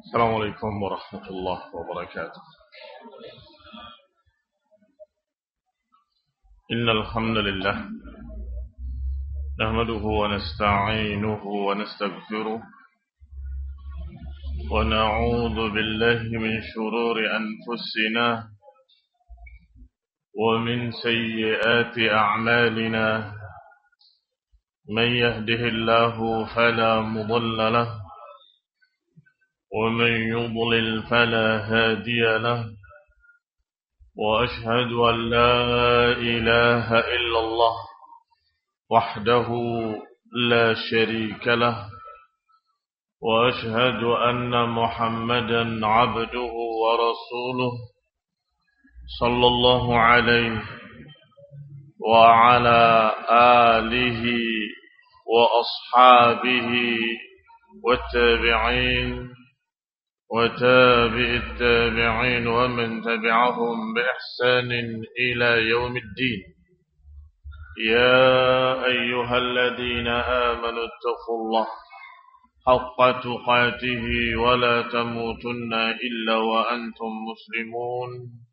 السلام عليكم ورحمة الله وبركاته. إن الحمد لله نحمده ونستعينه ونستغفره ونعوذ بالله من شرور أنفسنا ومن سيئات أعمالنا. من يهده الله فلا مضل له ومن يضلل فلا هادي له، وأشهد أن لا إله إلا الله وحده لا شريك له، وأشهد أن محمدا عبده ورسوله صلى الله عليه وعلى آله وأصحابه والتابعين وتابع التابعين ومن تبعهم بإحسان إلى يوم الدين. يا أيها الذين آمنوا اتقوا الله حق تقاته ولا تموتن إلا وأنتم مسلمون.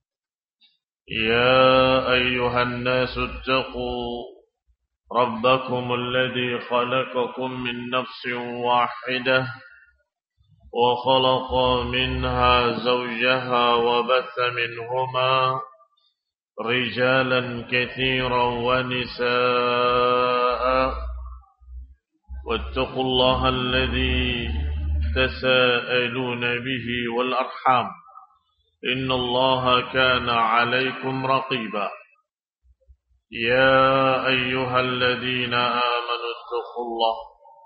يا أيها الناس اتقوا ربكم الذي خلقكم من نفس واحدة وخلق منها زوجها وبث منهما رجالا كثيرا ونساء، واتقوا الله الذي تساءلون به والأرحام إن الله كان عليكم رقيبا. يا أيها الذين آمنوا اتقوا الله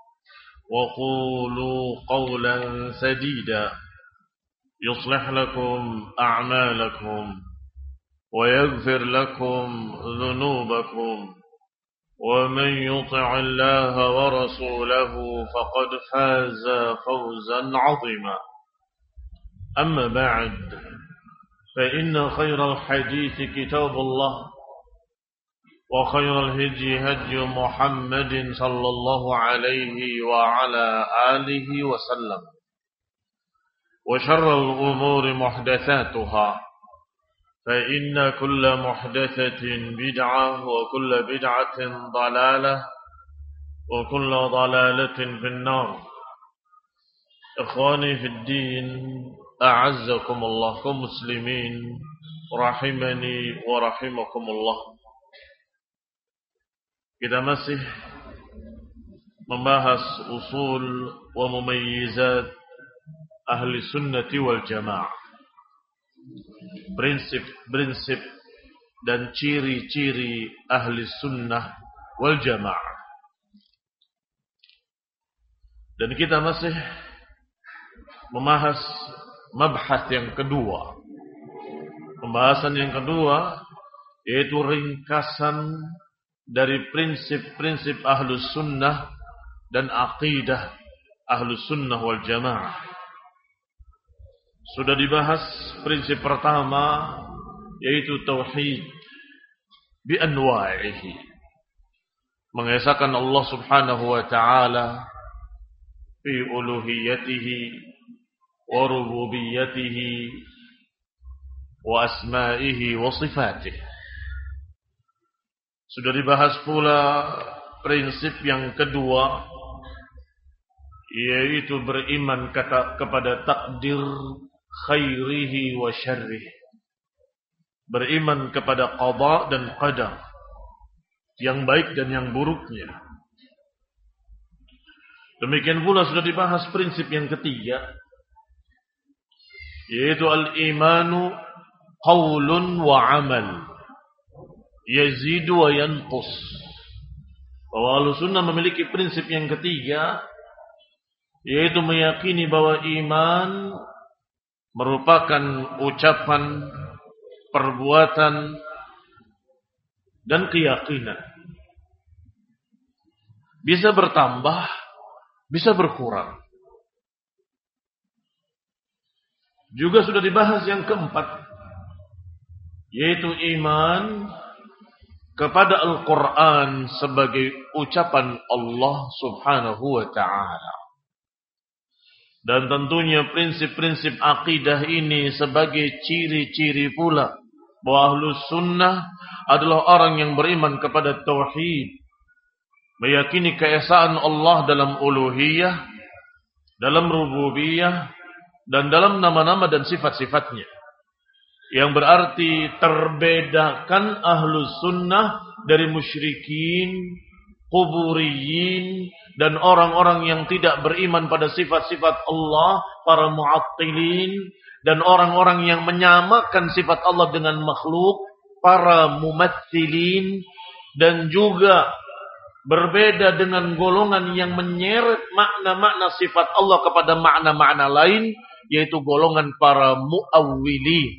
وقولوا قولا سديدا يصلح لكم أعمالكم ويغفر لكم ذنوبكم، ومن يطع الله ورسوله فقد فاز فوزا عظيما. أما بعد، فإن خير الحديث كتاب الله، وخير الهدي هدي محمد صلى الله عليه وعلى آله وسلم، وشر الأمور محدثاتها، فإن كل محدثة بدعة وكل بدعة ضلالة وكل ضلالة في النار. إخواني في الدين، أعزكم الله كمسلمين رحمني ورحمكم الله. Kita masih membahas usul wa mumayyizat ahli sunnati wal jamaah, prinsip-prinsip dan ciri-ciri ahli sunnah wal jamaah. Dan kita masih membahas mabhas yang kedua, pembahasan yang kedua, yaitu ringkasan dari prinsip-prinsip ahlus sunnah dan aqidah ahlus sunnah wal jamaah. Sudah dibahas prinsip pertama, yaitu tauhid bi anwa'ihi, mengesahkan Allah subhanahu wa ta'ala fi uluhiyatihi wa rububiyyatihi wa asma'ihi wa sifatihi. Sudah dibahas pula prinsip yang kedua, yaitu beriman kepada takdir khairihi wa syarrihi, beriman kepada qada dan qadar, yang baik dan yang buruknya. Demikian pula sudah dibahas prinsip yang ketiga, yaitu al-imanu qaulun wa amal yazidu wa yanqus. Bahwa Ahlussunnah memiliki prinsip yang ketiga, yaitu meyakini bahwa iman merupakan ucapan, perbuatan, dan keyakinan. Bisa bertambah, bisa berkurang. Juga sudah dibahas yang keempat, yaitu iman kepada Al-Quran sebagai ucapan Allah subhanahu wa ta'ala. Dan tentunya prinsip-prinsip akidah ini sebagai ciri-ciri pula bahwa Ahlus Sunnah adalah orang yang beriman kepada tauhid, meyakini keesaan Allah dalam uluhiyah, dalam rububiyah, dan dalam nama-nama dan sifat-sifatnya. Yang berarti terbedakan Ahlus Sunnah dari musyrikin, kuburiyin, dan orang-orang yang tidak beriman pada sifat-sifat Allah, para mu'attilin, dan orang-orang yang menyamakan sifat Allah dengan makhluk, para mumatsilin, dan juga berbeda dengan golongan yang menyeret makna-makna sifat Allah kepada makna-makna lain, yaitu golongan para mu'awwilin.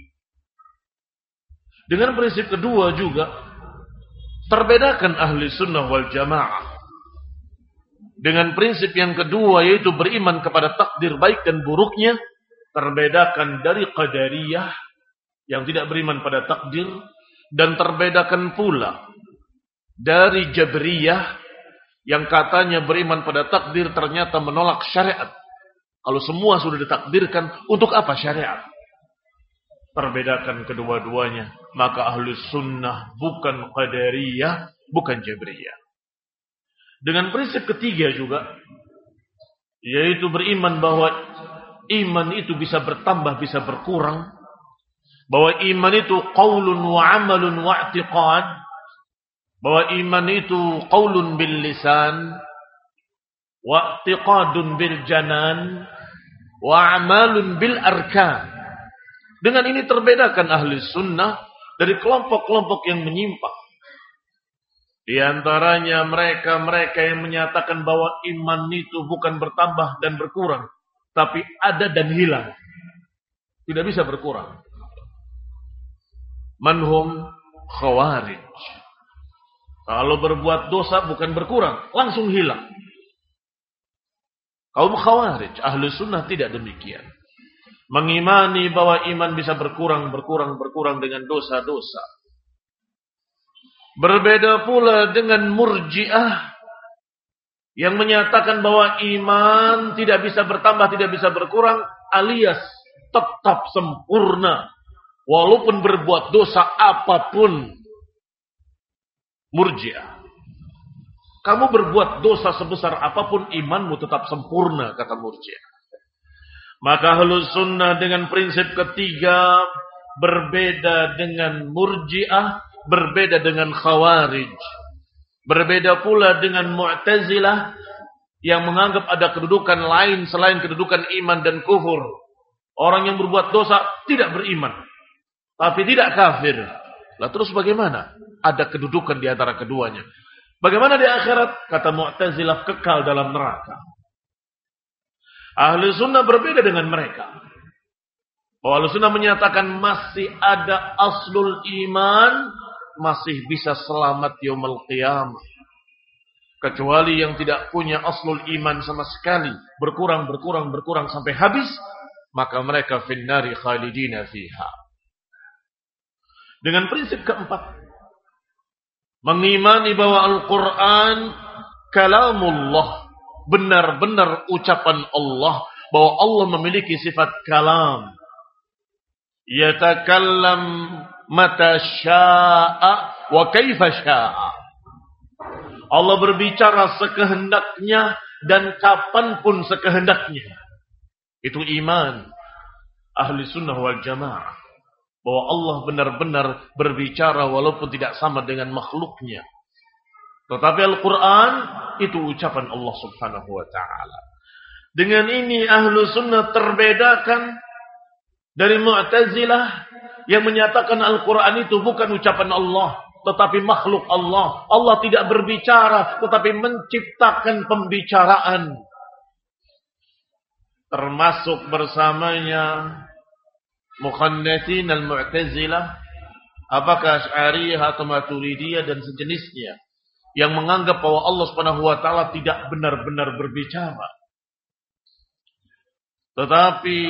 Dengan prinsip kedua juga, terbedakan ahli sunnah wal jamaah dengan prinsip yang kedua, yaitu beriman kepada takdir baik dan buruknya, terbedakan dari qadariyah yang tidak beriman pada takdir, dan terbedakan pula dari jabriyah yang katanya beriman pada takdir ternyata menolak syariat. Kalau semua sudah ditakdirkan, untuk apa syariat? Terbedakan kedua-duanya. Maka ahlu sunnah bukan qadariyah, bukan jabriyah. Dengan prinsip ketiga juga, yaitu beriman bahwa iman itu bisa bertambah, bisa berkurang. Bahwa iman itu qaulun wa amalun wa i'tiqad. Bahwa iman itu qaulun bil lisan, wa i'tiqadun bil janan, wa amalun bil arkan. Dengan ini terbedakan ahli sunnah dari kelompok-kelompok yang menyimpang. Di antaranya mereka yang menyatakan bahwa iman itu bukan bertambah dan berkurang, tapi ada dan hilang. Tidak bisa berkurang. Manhum khawarij. Kalau berbuat dosa bukan berkurang, langsung hilang. Kaum khawarij, ahlu sunnah tidak demikian. Mengimani bahwa iman bisa berkurang dengan dosa-dosa. Berbeda pula dengan murji'ah yang menyatakan bahwa iman tidak bisa bertambah, tidak bisa berkurang, alias tetap sempurna walaupun berbuat dosa apapun. Murji'ah, kamu berbuat dosa sebesar apapun, imanmu tetap sempurna, kata murji'ah. Maka ahlus sunnah dengan prinsip ketiga berbeda dengan murji'ah, berbeda dengan khawarij. Berbeda pula dengan mu'tazilah yang menganggap ada kedudukan lain selain kedudukan iman dan kufur. Orang yang berbuat dosa tidak beriman, tapi tidak kafir. Lah terus bagaimana? Ada kedudukan di antara keduanya. Bagaimana di akhirat? Kata mu'tazilah, kekal dalam neraka. Ahli sunnah berbeda dengan mereka. Ahli sunnah menyatakan masih ada aslul iman, masih bisa selamat yaumul qiyamah. Kecuali yang tidak punya aslul iman sama sekali, berkurang sampai habis, maka mereka finnari khalidina fiha. Dengan prinsip keempat, mengimani bahwa Al-Quran kalamullah, benar-benar ucapan Allah, bahwa Allah memiliki sifat kalam. Yatakallam mata sya'a wa kaifa sya'a. Allah berbicara sekehendaknya dan kapanpun sekehendaknya. Itu iman ahli sunnah wal jamaah, bahwa Allah benar-benar berbicara walaupun tidak sama dengan makhluknya. Tetapi Al-Quran itu ucapan Allah subhanahu wa ta'ala. Dengan ini ahlu sunnah terbedakan dari mu'tazilah yang menyatakan Al-Quran itu bukan ucapan Allah, tetapi makhluk Allah. Allah tidak berbicara, tetapi menciptakan pembicaraan. Termasuk bersamanya mukhannathin al-mu'tazilah, apakah Asy'ariyah atau Maturidiyah dan sejenisnya, yang menganggap bahwa Allah Subhanahu wa taala tidak benar-benar berbicara, tetapi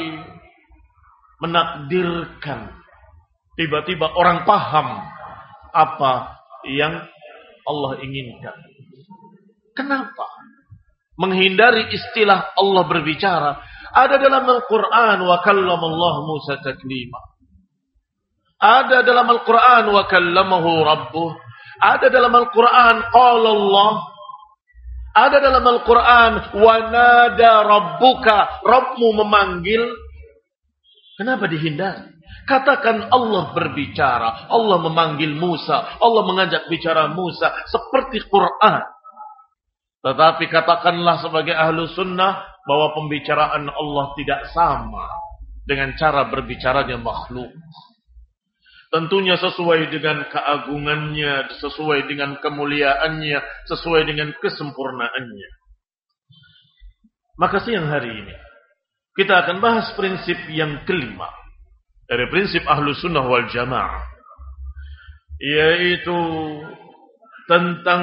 menakdirkan tiba-tiba orang paham apa yang Allah inginkan. Kenapa? Menghindari istilah Allah berbicara Ada dalam Al-Quran wa kallamallah Musa taklima. Ada dalam Al-Quran wa kallamahu rabbuh. Ada dalam Al-Quran qala Allah. Ada dalam Al-Quran wa nada rabbuka, Rabbmu memanggil. Kenapa dihindari? Katakan Allah berbicara, Allah memanggil Musa, Allah mengajak bicara Musa seperti Quran. Tetapi katakanlah sebagai ahlu sunnah bahwa pembicaraan Allah tidak sama dengan cara berbicaranya makhluk. Tentunya sesuai dengan keagungannya, sesuai dengan kemuliaannya, sesuai dengan kesempurnaannya. Maka siang hari ini kita akan bahas prinsip yang kelima dari prinsip ahlu sunnah wal jamaah, yaitu tentang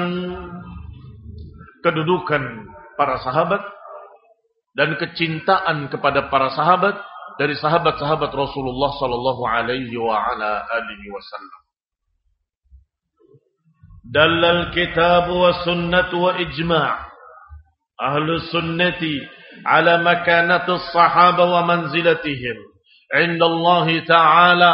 kedudukan para sahabat dan kecintaan kepada para sahabat dari sahabat-sahabat Rasulullah sallallahu alaihi wa ala alihi wasallam. Dalal kitab wa sunnah wa ijma' ahlu sunnati ala makanati as-sahaba wa manzilatihim 'inda Allah Ta'ala.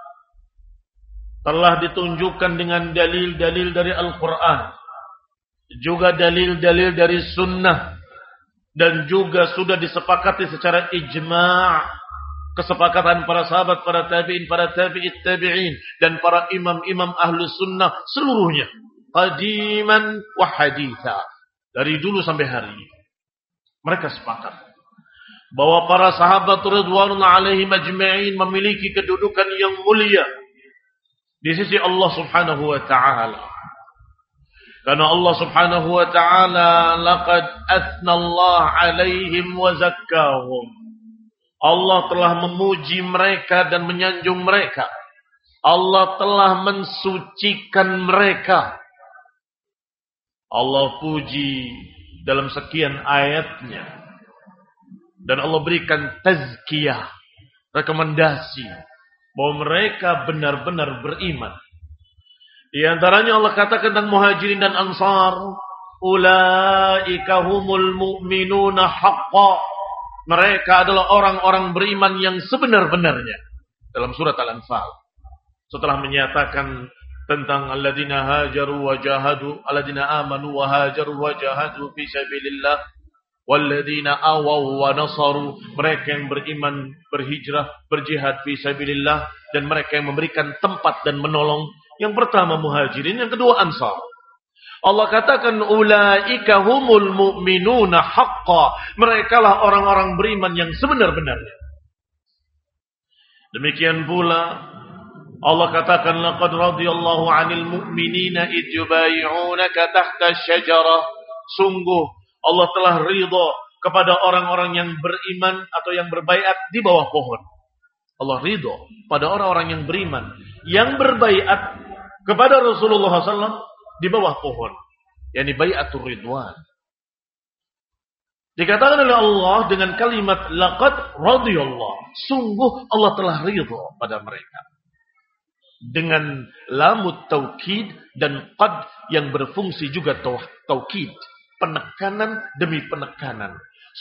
Telah ditunjukkan dengan dalil-dalil dari Al-Quran, juga dalil-dalil dari sunnah, dan juga sudah disepakati secara ijma' kesepakatan para sahabat, para tabi'in, para tabi'it tabi'in, dan para imam-imam ahlu sunnah seluruhnya, qadiman wa haditha, dari dulu sampai hari ini. Mereka sepakat bahwa para sahabat ridwanullah alaihim ajma'in memiliki kedudukan yang mulia di sisi Allah subhanahu wa ta'ala. Karena Allah subhanahu wa ta'ala laqad athna Allah alaihim wa zakkahum. Allah telah memuji mereka dan menyanjung mereka. Allah telah mensucikan mereka. Allah puji dalam sekian ayatnya. Dan Allah berikan tazkiyah, rekomendasi bahwa mereka benar-benar beriman. Di antaranya Allah katakan tentang muhajirin dan ansar, ulaika humul mu'minuna haqqan. Mereka adalah orang-orang beriman yang sebenar-benarnya. Dalam surat Al-Anfal, setelah menyatakan tentang alladzina hajaru wa jahadu, alladzina amanu wa hajaru wa jahadu fi sabilillah, walladzina awaw wa nasaru, mereka yang beriman, berhijrah, berjihad fi sabilillah, dan mereka yang memberikan tempat dan menolong. Yang pertama muhajirin, yang kedua ansar. Allah katakan ulaika humul mu'minuna haqqan. Merekalah orang-orang beriman yang sebenar-benarnya. Demikian pula Allah katakan laqad radiyallahu 'anil mu'minina id yubay'unaka tahta asy-syajarah. Sungguh Allah telah ridha kepada orang-orang yang beriman atau yang berbaiat di bawah pohon. Allah ridha pada orang-orang yang beriman yang berbaiat kepada Rasulullah SAW di bawah pohon, yakni bai'atur ridwan. Dikatakan oleh Allah dengan kalimat laqad radiyallahu, sungguh Allah telah ridha pada mereka, dengan lamut taukid dan qad yang berfungsi juga taukid, penekanan demi penekanan.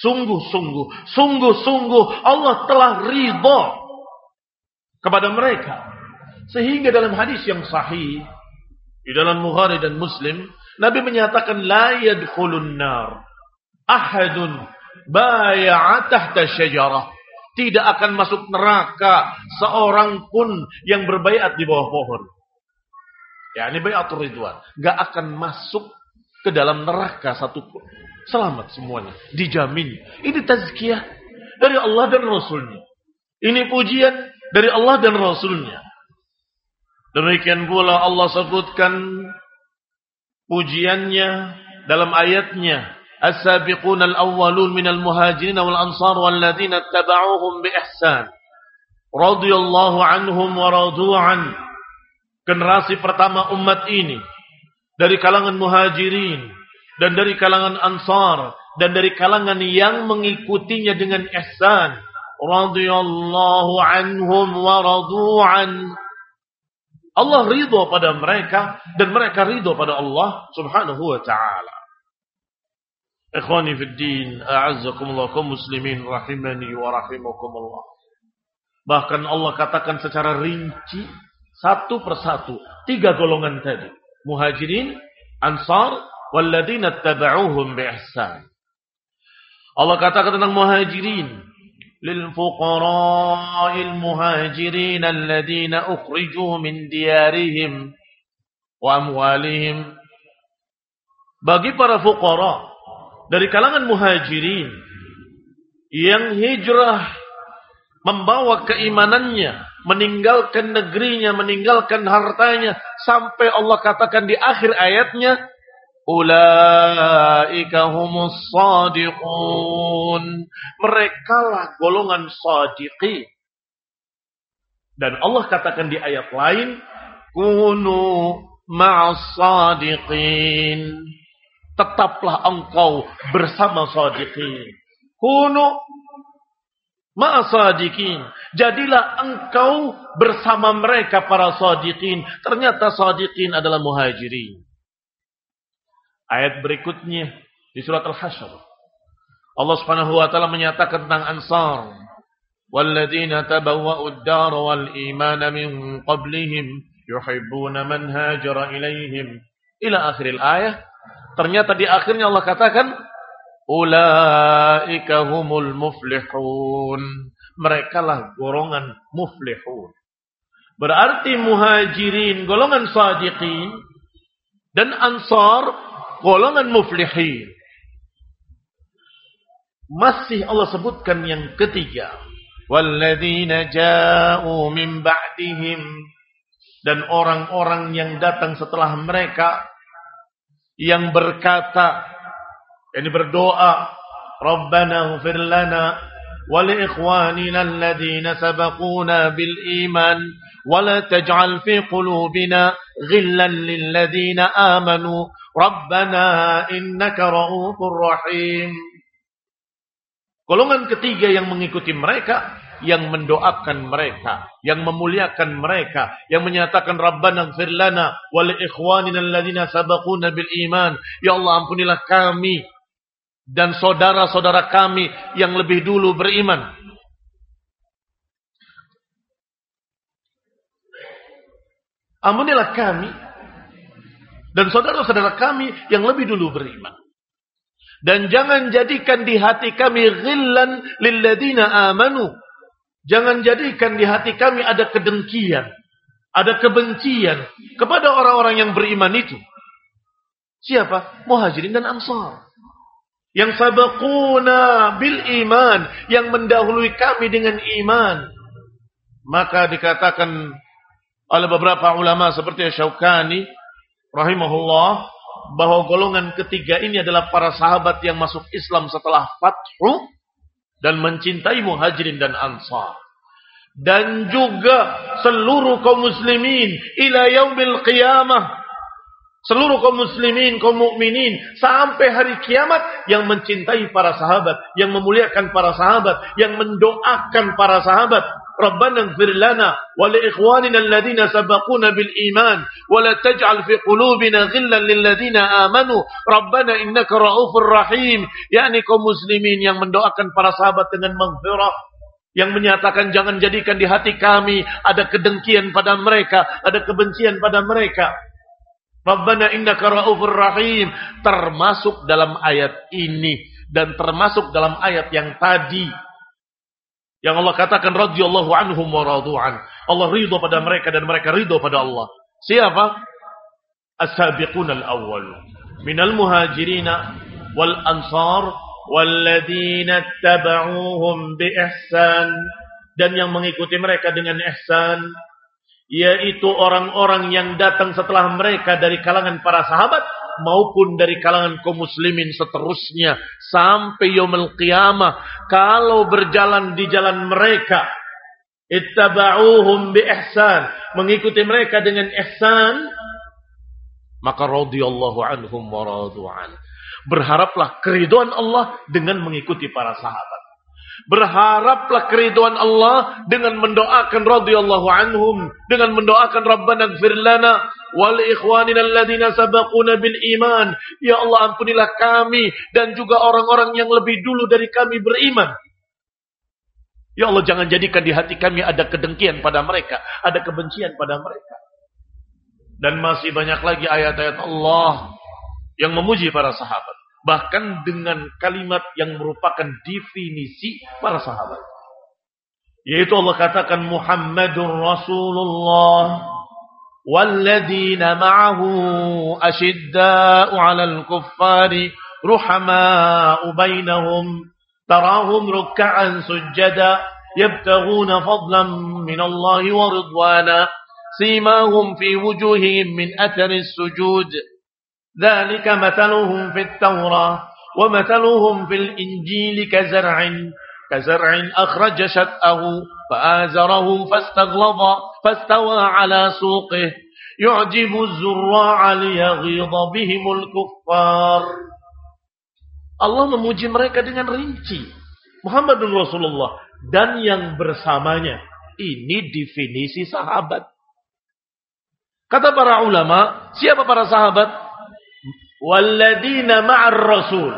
Sungguh Allah telah ridha kepada mereka, sehingga dalam hadis yang sahih di dalam Bukhari dan Muslim, Nabi menyatakan la yadkhulun nar ahadun bai'a tahta syajarah. Tidak akan masuk neraka seorang pun yang berbaiat di bawah pohon. Ya, ini bai'atur ridwan. Enggak akan masuk ke dalam neraka satupun. Selamat semuanya, dijamin. Ini tazkiyah dari Allah dan Rasulnya. Ini pujian dari Allah dan Rasulnya. Demikian pula Allah sebutkan pujiannya dalam ayatnya, as-sabiquna al-awwalun minal muhajirin wal ansar walladzina ittaba'uuhum bi ihsan radhiyallahu anhum wa radu an. Generasi pertama umat ini dari kalangan muhajirin dan dari kalangan ansar dan dari kalangan yang mengikutinya dengan ihsan, radhiyallahu anhum wa radu an. Allah ridho pada mereka dan mereka ridho pada Allah subhanahu wa ta'ala. Ikhwani fid din, a'azzakumullah, kaum muslimin rahimani wa rahimakumullah. Bahkan Allah katakan secara rinci satu persatu 3 golongan tadi. Muhajirin, Ansar, walladzina tabauhum bi ihsan. Allah katakan tentang muhajirin, lil fuqara'il muhajirin alladzina ukhriju min diyarihim wa amwalihim. Bagi para fuqara dari kalangan muhajirin yang hijrah membawa keimanannya, meninggalkan negerinya, meninggalkan hartanya, sampai Allah katakan di akhir ayatnya, ulaika humus shadiqun. Merekalah golongan shadiqin. Dan Allah katakan di ayat lain, kunu ma'as shadiqin. Tetaplah engkau bersama shadiqin. Kunu ma'as shadiqin. Jadilah engkau bersama mereka para shadiqin. Ternyata shadiqin adalah muhajirin. Ayat berikutnya di surat Al-Hasyr, Allah Subhanahu wa taala menyatakan tentang Ansar, walladzina tabawwa'ud dar wal iman min qablihim yuhibbuna man hajara ilaihim ila akhiril ayah. Ternyata di akhirnya Allah katakan, ulaika humul muflihun. Merekalah golongan muflihun. Berarti muhajirin golongan shadiqin dan Ansar golongan muflihin. Masih Allah sebutkan yang ketiga, walladzina ja'u min ba'dihim, dan orang-orang yang datang setelah mereka yang berkata, ini berdoa, Rabbana ighfir lana wa li ikhwanina alladhina sabaquna bil iman wa la taj'al fi qulubina ghillan lil ladzina amanu Rabbana innaka ra'ufur rahim. Golongan ketiga yang mengikuti mereka, yang mendoakan mereka, yang memuliakan mereka, yang menyatakan Rabbana ighfir lana wa li ikhwanina alladzina sabaquna bil iman. Ya Allah, ampunilah kami dan saudara-saudara kami yang lebih dulu beriman. Ampunilah kami dan saudara-saudara kami yang lebih dulu beriman. Dan jangan jadikan di hati kami ghillan lilladzina amanu. Jangan jadikan di hati kami ada kedengkian, ada kebencian kepada orang-orang yang beriman itu. Siapa? Muhajirin dan Ansar. Yang sabaquna bil iman, yang mendahului kami dengan iman. Maka dikatakan oleh beberapa ulama seperti Syaukani rahimahullah, bahwa golongan ketiga ini adalah para sahabat yang masuk Islam setelah Fathu dan mencintai Muhajirin dan Ansar. Dan juga seluruh kaum muslimin ila yaumil qiyamah. Seluruh kaum muslimin, kaum mukminin sampai hari kiamat yang mencintai para sahabat, yang memuliakan para sahabat, yang mendoakan para sahabat. Rabbana ighfir lana wa li ikhwanina alladhina sabaquna bil iman wa la taj'al fi qulubina ghillan lil ladzina amanu Rabbana innaka ra'ufur rahim. yakni kaum muslimin yang mendoakan para sahabat dengan maghfirah, yang menyatakan jangan jadikan di hati kami ada kedengkian pada mereka, ada kebencian pada mereka. Rabbana innaka ra'ufur rahim, termasuk dalam ayat ini dan termasuk dalam ayat yang tadi yang Allah katakan radhiyallahu anhum wa radu'an. Allah ridha pada mereka dan mereka ridha pada Allah. Siapa? As-sabiqun al-awwal minal muhajirina wal ansar walladzina tabauhum bi ihsan, dan yang mengikuti mereka dengan ihsan, yaitu orang-orang yang datang setelah mereka dari kalangan para sahabat maupun dari kalangan kaum muslimin seterusnya sampai yaumul qiyamah. Kalau berjalan di jalan mereka, ittaba'uhum bi ihsan, mengikuti mereka dengan ihsan, maka radhiyallahu anhum wa radu'an. Berharaplah keridhaan Allah dengan mengikuti para sahabat. Berharaplah keridhaan Allah dengan mendoakan radhiyallahu anhum, dengan mendoakan Rabbana ighfir lana wal ikhwanina alladziina sabaquna bil iman. Ya Allah, ampunilah kami dan juga orang-orang yang lebih dulu dari kami beriman. Ya Allah, jangan jadikan di hati kami ada kedengkian pada mereka, ada kebencian pada mereka. Dan masih banyak lagi ayat-ayat Allah yang memuji para sahabat. Bahkan dengan kalimat yang merupakan definisi para sahabat. Yaitu Allah katakan Muhammadur Rasulullah walladzina ma'ahu asyidda'u 'alal kuffari ruhama'u bainahum tarahum ruk'an sujada yabtaghuna fadlan minallahi wa ridwana simahum fi wujuhihim min atharis sujud. ذلك مثلهم في التوراة ومثلهم في الإنجيل كزرع أخرج شطأه فآزره فاستغلظ فاستوى على سوقه يعجب الزراع ليغيظ بهم الكفار. Allah memuji mereka dengan rinci. Muhammadun Rasulullah dan yang bersamanya. Ini definisi sahabat. Kata para ulama, siapa para sahabat? Walladzina ma'ar rasul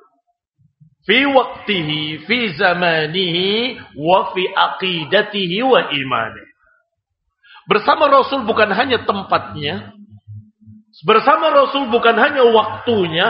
fi waqtihi fi zamanihi wa fi aqidatihi wa imanihi. Bersama Rasul bukan hanya tempatnya, bersama Rasul bukan hanya waktunya,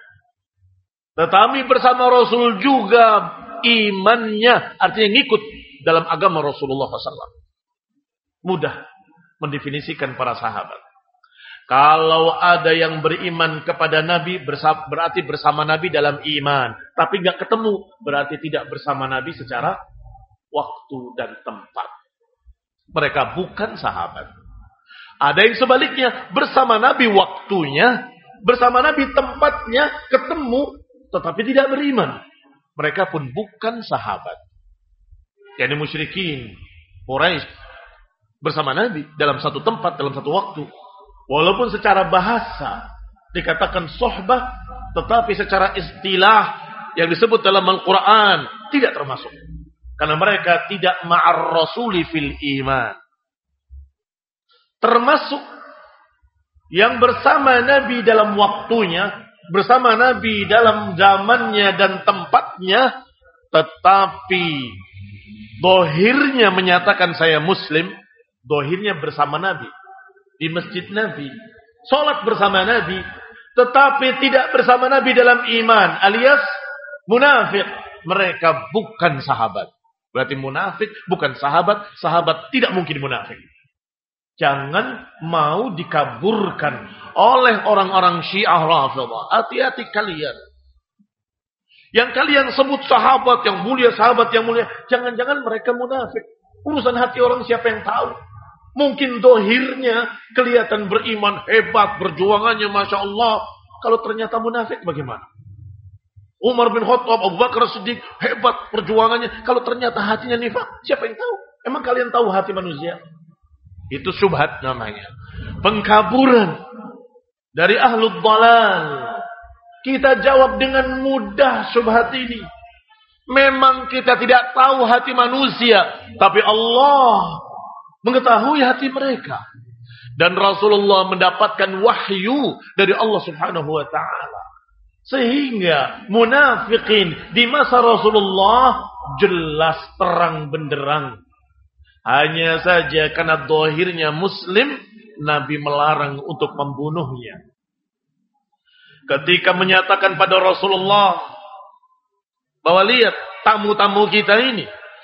tetapi bersama Rasul juga imannya, artinya ngikut dalam agama Rasulullah SAW. Mudah mendefinisikan para sahabat. Kalau ada yang beriman kepada Nabi, berarti bersama Nabi dalam iman. Tapi nggak ketemu, berarti tidak bersama Nabi secara waktu dan tempat. Mereka bukan sahabat. Ada yang sebaliknya, bersama Nabi waktunya, bersama Nabi tempatnya, ketemu, tetapi tidak beriman. Mereka pun bukan sahabat. Yani musyrikin, Quraisy, bersama Nabi dalam satu tempat, dalam satu waktu. Walaupun secara bahasa dikatakan sohbah, tetapi secara istilah yang disebut dalam Al-Quran tidak termasuk. Karena mereka tidak ma'ar rasuli fil iman. Termasuk yang bersama Nabi dalam waktunya, bersama Nabi dalam zamannya dan tempatnya, tetapi dohirnya menyatakan saya Muslim, dohirnya bersama Nabi. Di masjid Nabi, sholat bersama Nabi, tetapi tidak bersama Nabi dalam iman, alias munafik. Mereka bukan sahabat. Berarti munafik bukan sahabat, sahabat tidak mungkin munafik. Jangan mau dikaburkan oleh orang-orang Syiah Rafidhah. Hati-hati kalian. Yang kalian sebut sahabat yang mulia, jangan-jangan mereka munafik. Urusan hati orang siapa yang tahu? Mungkin dohirnya kelihatan beriman, hebat, perjuangannya Masya Allah. Kalau ternyata munafik bagaimana? Umar bin Khattab, Abu Bakar Siddiq, hebat perjuangannya. Kalau ternyata hatinya nifak, siapa yang tahu? Emang kalian tahu hati manusia? Itu syubhat namanya. Pengkaburan dari ahlul dhalal. Kita jawab dengan mudah syubhat ini. Memang kita tidak tahu hati manusia, tapi Allah mengetahui hati mereka. Dan Rasulullah mendapatkan wahyu dari Allah Subhanahu wa ta'ala. Sehingga munafikin di masa Rasulullah jelas terang benderang. Hanya saja karena dohirnya Muslim, Nabi melarang untuk membunuhnya. Ketika menyatakan pada Rasulullah bahwa lihat tamu-tamu kita ini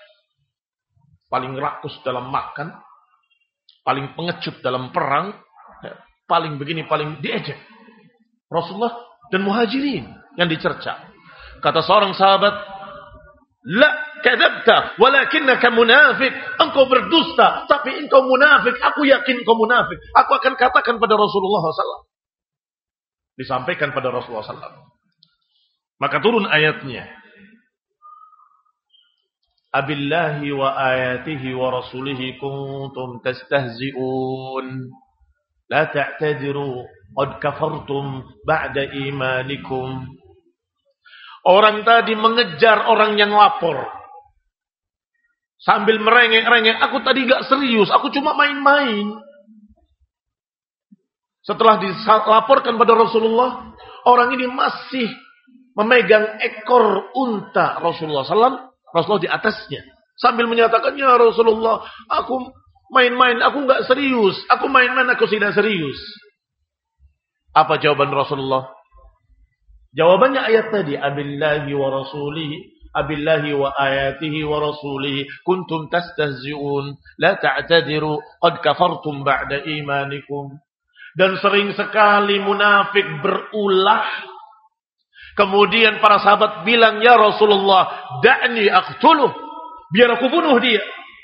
paling rakus dalam makan, paling pengecut dalam perang, paling begini, paling diejek. Rasulullah dan muhajirin yang dicerca. Kata seorang sahabat, la kadzabta walakinnaka munafik. Engkau berdusta, tapi engkau munafik. Aku yakin engkau munafik. Aku akan katakan pada Rasulullah SAW. Disampaikan pada Rasulullah SAW. Maka turun ayatnya. Abillahi wa ayatihi wa rasulihi kuntum tastahzi'un. La ta'tadiru qad kafartum ba'da imanikum. Orang tadi mengejar orang yang lapor. Sambil merengek-rengek, aku tadi gak serius, aku cuma main-main. Setelah dilaporkan pada Rasulullah, orang ini masih memegang ekor unta Rasulullah SAW. Rasulullah di atasnya. Sambil menyatakan, ya Rasulullah, aku main-main, aku gak serius. Aku main-main, aku tidak serius. Apa jawaban Rasulullah? Jawabannya ayat tadi. Abillahi wa rasulihi. Abillahi wa ayatihi wa rasulihi kuntum tastahzi'un la ta'tadiru qad kafartum ba'da imanikum. Dan sering sekali munafik berulah. Kemudian para sahabat bilang, ya Rasulullah, da'ni aqtuluh, biar aku bunuh dia.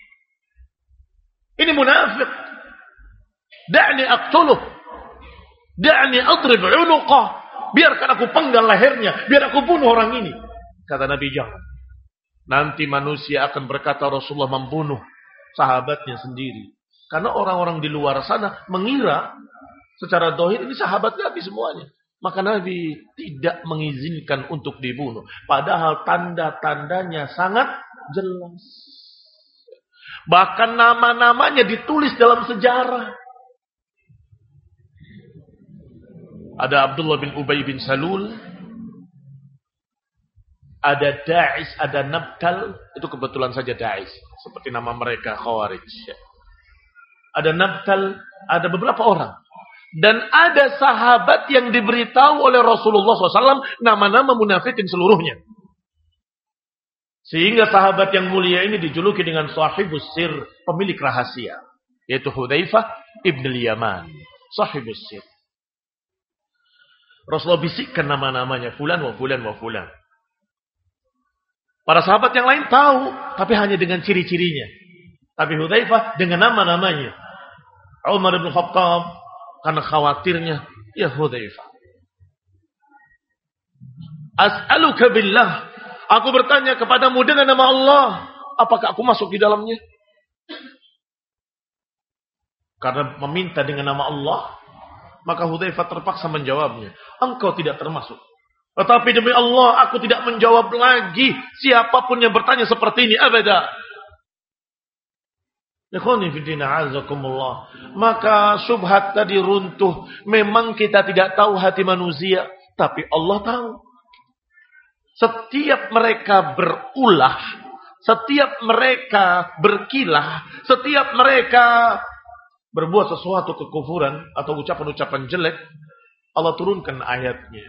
Ini munafik. Da'ni aqtuluh, da'ni adrib 'unuqah, biarkan aku penggal lehernya, biar aku bunuh orang ini. Kata Nabi, jangan. Nanti manusia akan berkata Rasulullah membunuh sahabatnya sendiri. Karena orang-orang di luar sana mengira secara dohir ini sahabat Nabi semuanya. Maka Nabi tidak mengizinkan untuk dibunuh. Padahal tanda-tandanya sangat jelas. Bahkan nama-namanya ditulis dalam sejarah. Ada Abdullah bin Ubay bin Salul. Ada Da'is, ada Nabtal. Itu kebetulan saja Da'is. Seperti nama mereka Khawarij. Ada Nabtal, ada beberapa orang. Dan ada sahabat yang diberitahu oleh Rasulullah SAW nama-nama munafikin seluruhnya. Sehingga sahabat yang mulia ini dijuluki dengan Sahibus Sir, pemilik rahasia. Yaitu Hudzaifah ibn al-Yaman. Sahibus Sir. Rasulullah bisikkan nama-namanya. Fulan wa fulan wa fulan. Para sahabat yang lain tahu, tapi hanya dengan ciri-cirinya. Tapi Hudzaifah dengan nama-namanya. Umar bin Khattab, karena khawatirnya, ya Hudzaifah, as'aluka billah, aku bertanya kepadamu dengan nama Allah, apakah aku masuk di dalamnya? Karena meminta dengan nama Allah, maka Hudzaifah terpaksa menjawabnya, engkau tidak termasuk. Tetapi demi Allah, aku tidak menjawab lagi siapapun yang bertanya seperti ini, abada. Ikhwani fiddina azakumullah. Maka syubhat tadi runtuh. Memang kita tidak tahu hati manusia, tapi Allah tahu. Setiap mereka berulah, setiap mereka berkilah, setiap mereka berbuat sesuatu kekufuran atau ucapan-ucapan jelek, Allah turunkan ayatnya.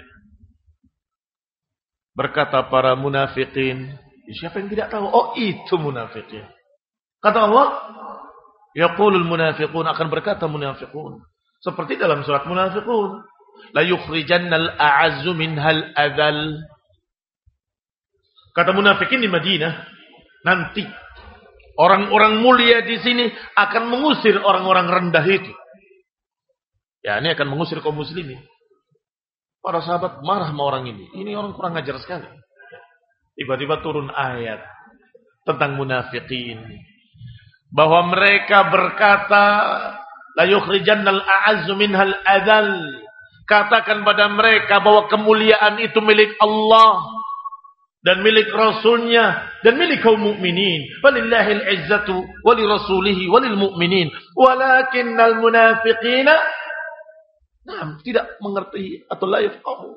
Berkata para munafikin, siapa yang tidak tahu? Oh, itu munafikin. Kata Allah, yaqulul munafiqun, akan berkata munafiqun. Seperti dalam surat Munafiqun, la yukhrijannal a'azzu minhal adzal. Kata munafikin di Madinah, nanti orang-orang mulia di sini akan mengusir orang-orang rendah itu. Ya, ini akan mengusir kaum muslimin. Para sahabat marah sama orang ini. Ini orang kurang ajar sekali. Tiba-tiba turun ayat tentang munafikin. Bahwa mereka berkata, la yukhrijannal a'azzu minhal adzal. Katakan pada mereka bahwa kemuliaan itu milik Allah dan milik Rasulnya dan milik kaum mukminin. Walillahil izzatu walirasulihi walil mu'minin. Walakinnal munafiqina tidak mengerti atau la yafqahu.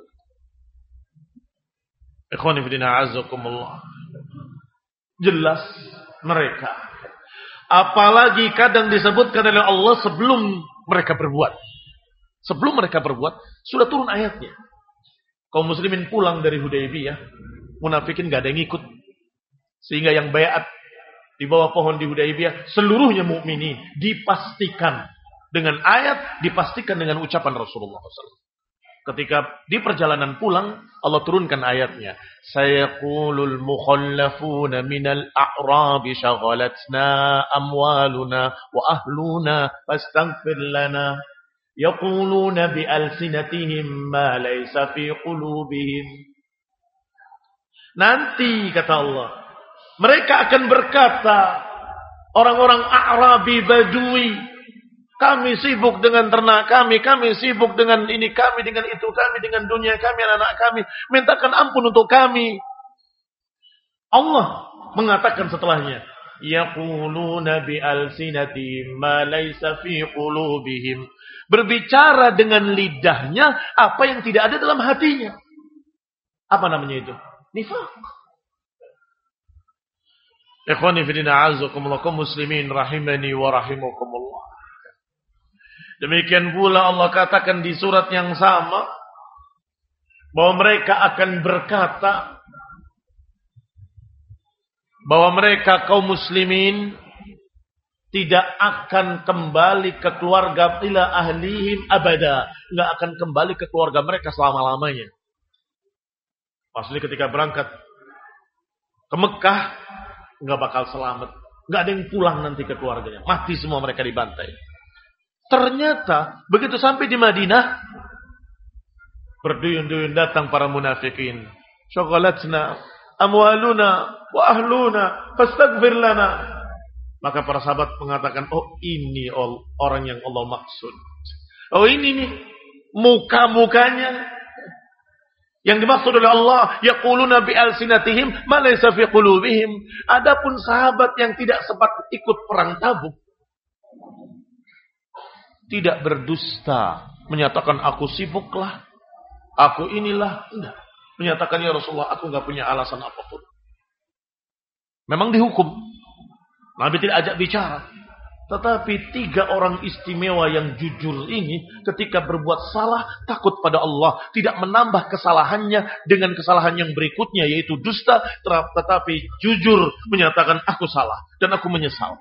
Ikhwani fillah azakumullah. Jelas mereka. Apalagi kadang disebutkan oleh Allah sebelum mereka berbuat. Sebelum mereka berbuat sudah turun ayatnya. Kaum muslimin pulang dari Hudaybiyah, munafikin gak ada yang ikut. Sehingga yang baiat di bawah pohon di Hudaybiyah seluruhnya mukminin, dipastikan dengan ayat, dipastikan dengan ucapan Rasulullah SAW. Ketika di perjalanan pulang, Allah turunkan ayatnya. Sayaqulul mukhallafuna minal a'rabi syaghalatna amwaluna wa ahluna fastaghfir lana. Yaquluna bi'alsinatihim ma laysa fi qulubihim. Nanti kata Allah, mereka akan berkata, orang-orang A'rabi Badui, kami sibuk dengan ternak kami sibuk dengan ini, kami dengan itu, kami dengan dunia kami, anak kami. Mintakan ampun untuk kami. Allah mengatakan setelahnya, yaquluna bi alsinatihim ma laysa fi qulubihim. Berbicara dengan lidahnya apa yang tidak ada dalam hatinya. Apa namanya itu? Nifaq. Ikhwani fillah a'azzakumullah kaum muslimin rahimani wa rahimakumullah. Demikian pula Allah katakan di surat yang sama bahwa mereka akan berkata bahwa mereka kaum muslimin tidak akan kembali ke keluarga ila ahlihim abada. Enggak akan kembali ke keluarga mereka selama-lamanya. Maksudnya ketika berangkat ke Mekah, enggak bakal selamat. Enggak ada yang pulang nanti ke keluarganya. Mati semua mereka dibantai. Ternyata begitu sampai di Madinah, berduyun-duyun datang para munafikin. Syaghalatna amwaluna wa ahluna fastaghfir lana. Maka para sahabat mengatakan, oh ini orang yang Allah maksud. Oh ini nih muka-mukanya yang dimaksud oleh Allah. Yaquluna bi alsinatihim ma laysa fi qulubihim. Adapun sahabat yang tidak sempat ikut perang Tabuk, tidak berdusta, menyatakan aku sibuklah, aku inilah, enggak. Menyatakan ya Rasulullah, aku enggak punya alasan apapun. Memang dihukum. Nabi tidak ajak bicara. Tetapi 3 orang istimewa yang jujur ini ketika berbuat salah takut pada Allah. Tidak menambah kesalahannya dengan kesalahan yang berikutnya yaitu dusta. Tetapi jujur menyatakan aku salah dan aku menyesal.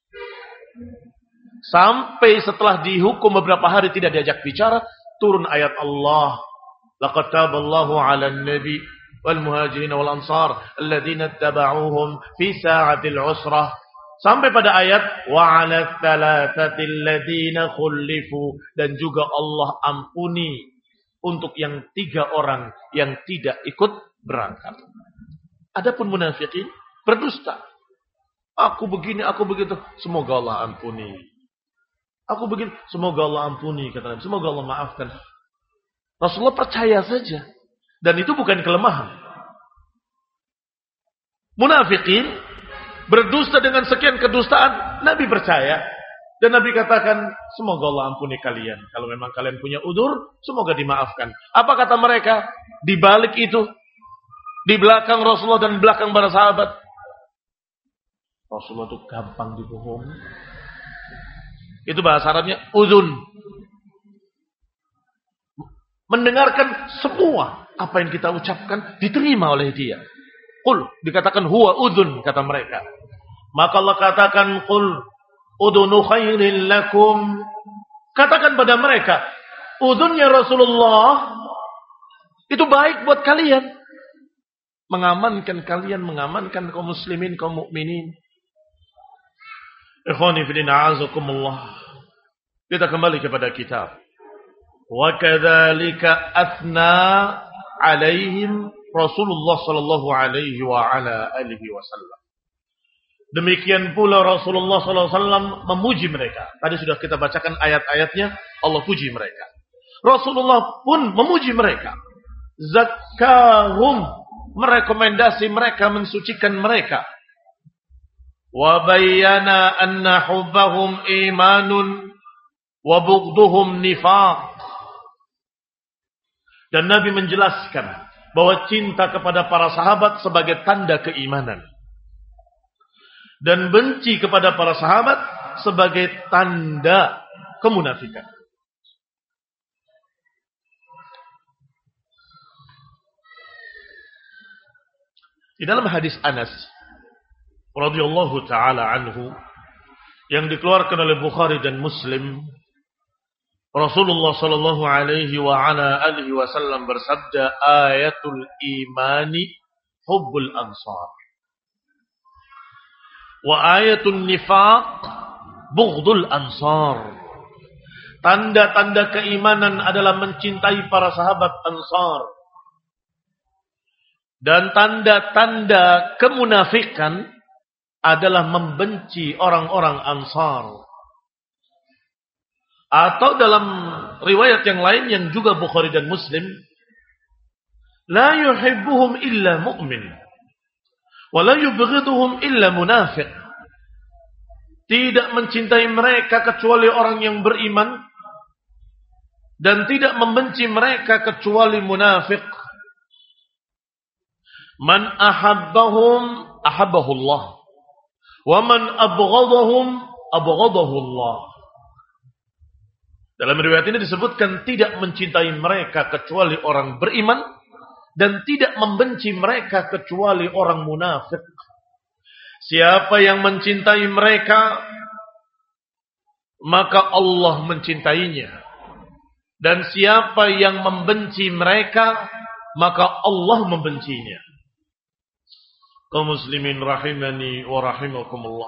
Sampai setelah dihukum beberapa hari tidak diajak bicara. Turun ayat Allah. Laqad taballahu ala nabi wal muhajirin wal ansar. Alladhina ittaba'uhum fi sa'atil usrah. Sampai pada ayat wa 'ala tsalatsatil ladzina khulifu, dan juga Allah ampuni untuk yang 3 orang yang tidak ikut berangkat. Adapun munafikin berdusta. Aku begini, aku begitu. Semoga Allah ampuni. Aku begini, semoga Allah ampuni kata Nabi. Semoga Allah maafkan. Rasulullah percaya saja, dan itu bukan kelemahan. Munafikin berdusta dengan sekian kedustaan, Nabi percaya. Dan Nabi katakan, semoga Allah ampuni kalian. Kalau memang kalian punya udzur, semoga dimaafkan. Apa kata mereka? Di balik itu, di belakang Rasulullah dan belakang para sahabat, Rasulullah itu gampang dibohongi. Itu bahasa Arabnya uzun. Mendengarkan semua apa yang kita ucapkan diterima oleh dia. Qul, dikatakan huwa udhun, kata mereka. Maka Allah katakan qul udhunu khairin lakum. Katakan pada mereka, udhunnya Rasulullah itu baik buat kalian. Mengamankan kalian, mengamankan kaum muslimin, kaum mukminin. Ikhwani fillah a'azakumullah. Kita kembali kepada kitab. Wa kadzalika athna 'alaihim Rasulullah sallallahu alaihi wa ala alihi wasallam. Demikian pula Rasulullah sallallahu alaihi wasallam memuji mereka. Tadi sudah kita bacakan ayat-ayatnya, Allah puji mereka. Rasulullah pun memuji mereka. Zakkahum, merekomendasi mereka, mensucikan mereka. Wa bayyana anna hubbahum imanun wa bughdhuhum nifaq. Dan Nabi menjelaskan bahwa cinta kepada para sahabat sebagai tanda keimanan. Dan benci kepada para sahabat sebagai tanda kemunafikan. Di dalam hadis Anas radhiyallahu taala anhu yang dikeluarkan oleh Bukhari dan Muslim, Rasulullah sallallahu alaihi wa ala alihi wasallam bersabda, ayatul imani hubbul ansar wa ayatul nifaq bughdul ansar. Tanda-tanda keimanan adalah mencintai para sahabat Ansar. Dan tanda-tanda kemunafikan adalah membenci orang-orang Ansar. Atau dalam riwayat yang lain yang juga Bukhari dan Muslim, la yuhibbuhum illa mu'min wa la yubghiduhum illa munafiq. tidak mencintai mereka kecuali orang yang beriman, dan tidak membenci mereka kecuali munafik. Man ahabbahum ahabbahullah, wa man abghadahum abghadahullah. Dalam riwayat ini disebutkan tidak mencintai mereka kecuali orang beriman, dan tidak membenci mereka kecuali orang munafik. Siapa yang mencintai mereka, maka Allah mencintainya. Dan siapa yang membenci mereka, maka Allah membencinya. Kaum muslimin rahimani wa rahimakumullah.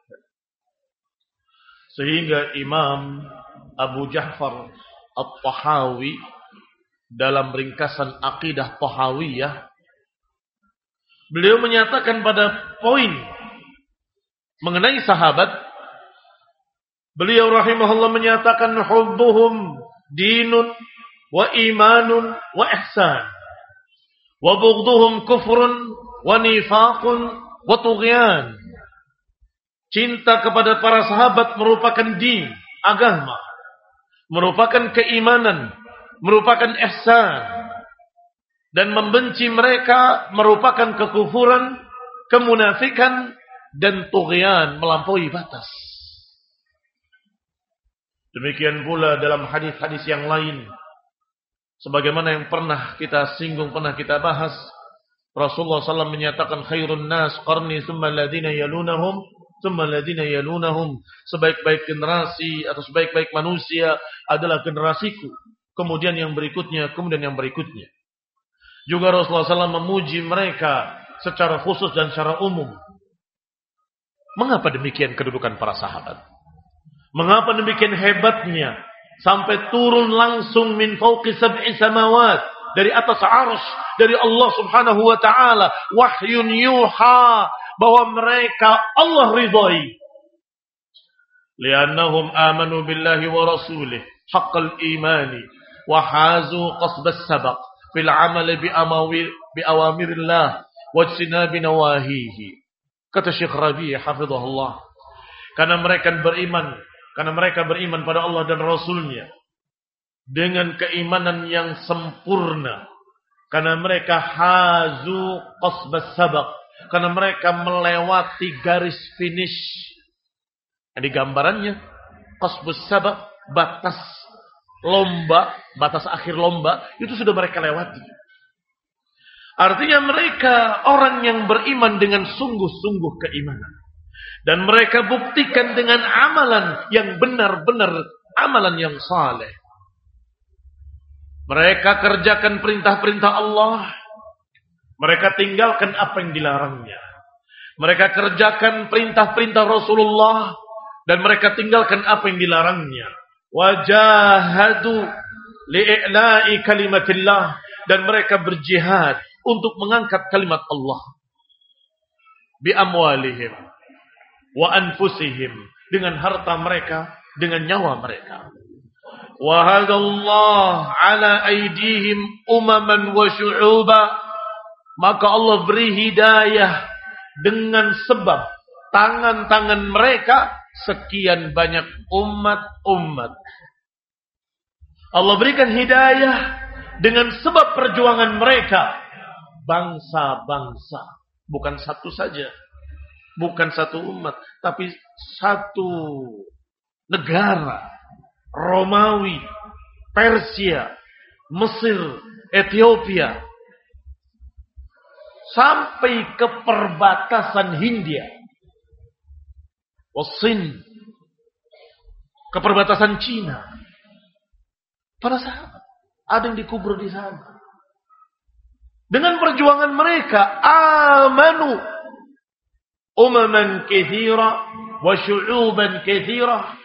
Sehingga Imam Abu Ja'far At-Tahawi dalam ringkasan akidah Tahawiyah, beliau menyatakan pada poin mengenai sahabat, beliau rahimahullah menyatakan hubbuhum dinun wa imanun wa ihsan, wa bughdhuhum kufrun wa nifaqun wa tughyan. Cinta kepada para sahabat merupakan din, agama, merupakan keimanan, merupakan ihsan, dan membenci mereka merupakan kekufuran, kemunafikan, dan tughyan, melampaui batas. Demikian pula dalam hadis-hadis yang lain, sebagaimana yang pernah kita singgung, pernah kita bahas, Rasulullah SAW menyatakan khairun nas qarni thumma alladhina yalunahum thumma alladhina yalunahum. Sebaik-baik generasi atau sebaik-baik manusia adalah generasiku, kemudian yang berikutnya, kemudian yang berikutnya. Juga Rasulullah SAW memuji mereka secara khusus dan secara umum. Mengapa demikian kedudukan para sahabat? Mengapa demikian hebatnya sampai turun langsung min fauqi sab'i samawat, dari atas arsy, dari Allah Subhanahu wa taala, wahyun yuha, bahwa mereka Allah ridhai. Li'annahum amanu billahi wa rasulih haqqal imani wa hazu qasbas sabaq fil amal bi awamirillah wa ijtinabi nawahihi. Kata Syekh Rabi' hafizahullah, karena mereka beriman pada Allah dan Rasulnya dengan keimanan yang sempurna, karena mereka hazu qasbas sabaq, karena mereka melewati garis finish. Jadi gambarannya qasbus sabaq, batas lomba, batas akhir lomba itu sudah mereka lewati. Artinya mereka orang yang beriman dengan sungguh-sungguh keimanan. Dan mereka buktikan dengan amalan yang benar-benar, amalan yang saleh. Mereka kerjakan perintah-perintah Allah. Mereka tinggalkan apa yang dilarangnya. Mereka kerjakan perintah-perintah Rasulullah. Dan mereka tinggalkan apa yang dilarangnya. Wajahadu li'i'la'i kalimatillah. Dan mereka berjihad untuk mengangkat kalimat Allah. Bi amwalihim wa anfusihim, dengan harta mereka, dengan nyawa mereka. Wa hadallahu ala aydihim umaman wa syu'uba, maka Allah beri hidayah dengan sebab tangan-tangan mereka sekian banyak umat-umat. Allah berikan hidayah dengan sebab perjuangan mereka bangsa-bangsa, bukan satu saja, bukan satu umat, tapi satu negara. Romawi, Persia, Mesir, Ethiopia, sampai ke perbatasan Hindia, Wasin, ke perbatasan Cina. Para sahabat ada yang dikubur di sana. Dengan perjuangan mereka, amanu umaman katsira wa syu'uban katsira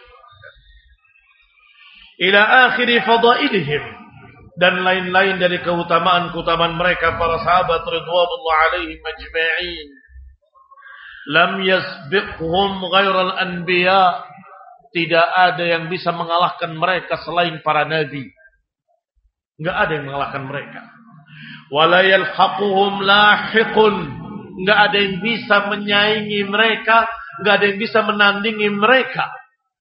ila akhir fadailihim, dan lain-lain dari keutamaan-keutamaan mereka para sahabat ridwanullah alaihim ajma'in. Lam yasbiqhum ghairal anbiya, tidak ada yang bisa mengalahkan mereka selain para nabi. Enggak ada yang mengalahkan mereka. Wala yalhaquhum lahiqun, enggak ada yang bisa menyaingi mereka Nggak ada yang bisa menandingi mereka.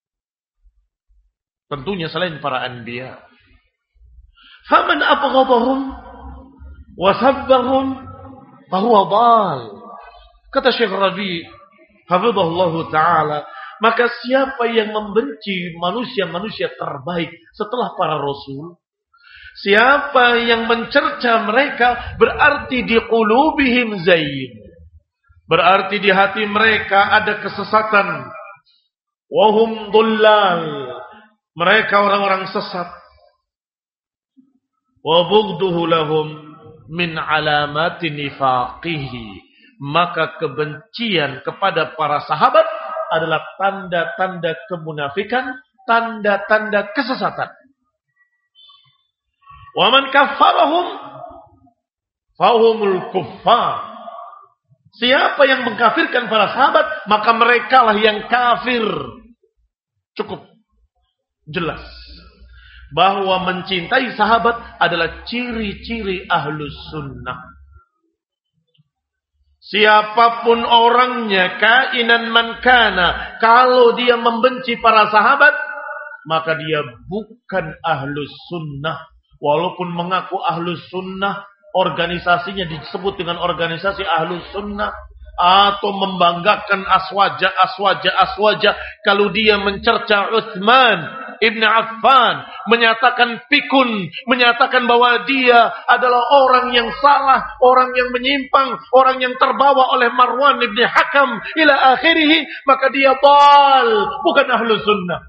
Tentunya selain para anbiya. Faman abghadahum wa sabbahum fahuwa dhal. Kata Syekh Rabi' hafizahullahu taala, maka siapa yang membenci manusia-manusia terbaik setelah para rasul, siapa yang mencerca mereka, berarti di qulubihim zayn. Berarti di hati mereka ada kesesatan. Wahum dhullal. Mereka orang-orang sesat. Wa bughduhu lahum min alamati nifaqihi. Maka kebencian kepada para sahabat adalah tanda-tanda kemunafikan, tanda-tanda kesesatan. Wa man kaffarahum fahumul kuffar. Siapa yang mengkafirkan para sahabat, maka merekalah yang kafir. Cukup jelas bahwa mencintai sahabat adalah ciri-ciri ahlus sunnah. Siapapun orangnya, kainan man kana, kalau dia membenci para sahabat, maka dia bukan ahlus sunnah. Walaupun mengaku ahlus sunnah, organisasinya disebut dengan organisasi ahlus sunnah, atau membanggakan aswaja. Kalau dia mencerca Utsman Ibn Affan, menyatakan pikun, menyatakan bahwa dia adalah orang yang salah, orang yang menyimpang, orang yang terbawa oleh Marwan Ibn Hakam ila akhirih, maka dia dhal, bukan ahlu sunnah.